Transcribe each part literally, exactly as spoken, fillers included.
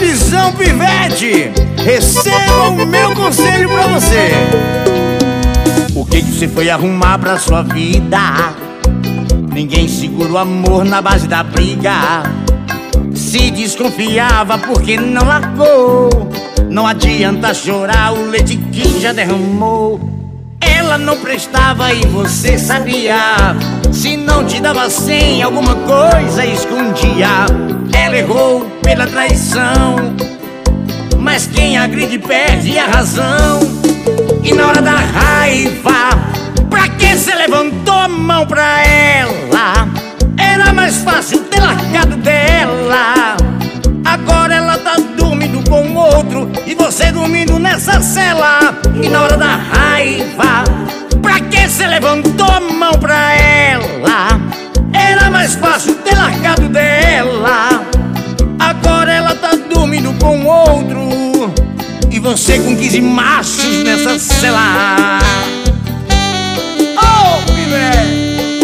visão, pivete, receba o meu conselho pra você. O que que você foi arrumar pra sua vida? Ninguém segura o amor na base da briga. Se desconfiava porque não largou. Não adianta chorar, o leite que já derramou. Ela não prestava e você sabia. Se não te dava cem, alguma coisa escondia. Ela errou pela traição, mas quem agride perde a razão. E na hora da raiva, pra que cê levantou a mão pra ela? Era mais fácil ter largado dela. Agora ela tá dormindo com outro e você dormindo nessa cela. E na hora da raiva, pra que cê levantou a mão pra ela? Era mais fácil ter largado dela. Agora ela tá dormindo com outro e você com quinze machos nessa cela. Oh, baby!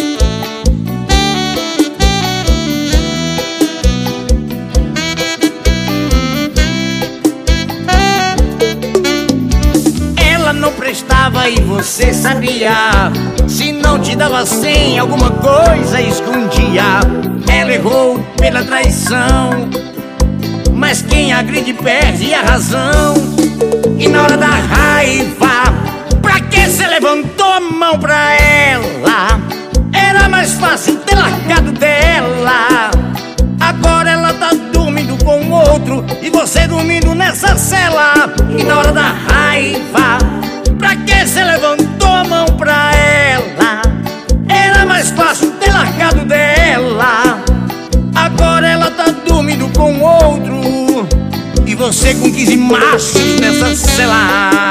Não prestava e você sabia. Se não te dava cem, alguma coisa escondia. Ela errou pela traição, mas quem agride perde a razão. E na hora da raiva, pra que cê levantou a mão pra ela? Era mais fácil ter largado dela. Agora ela tá dormindo com outro e você dormindo nessa cela. E na hora da raiva, pra que cê levantou a mão pra ela? Era mais fácil ter largado dela. Agora ela tá dormindo com outro e você com quinze machos nessa cela.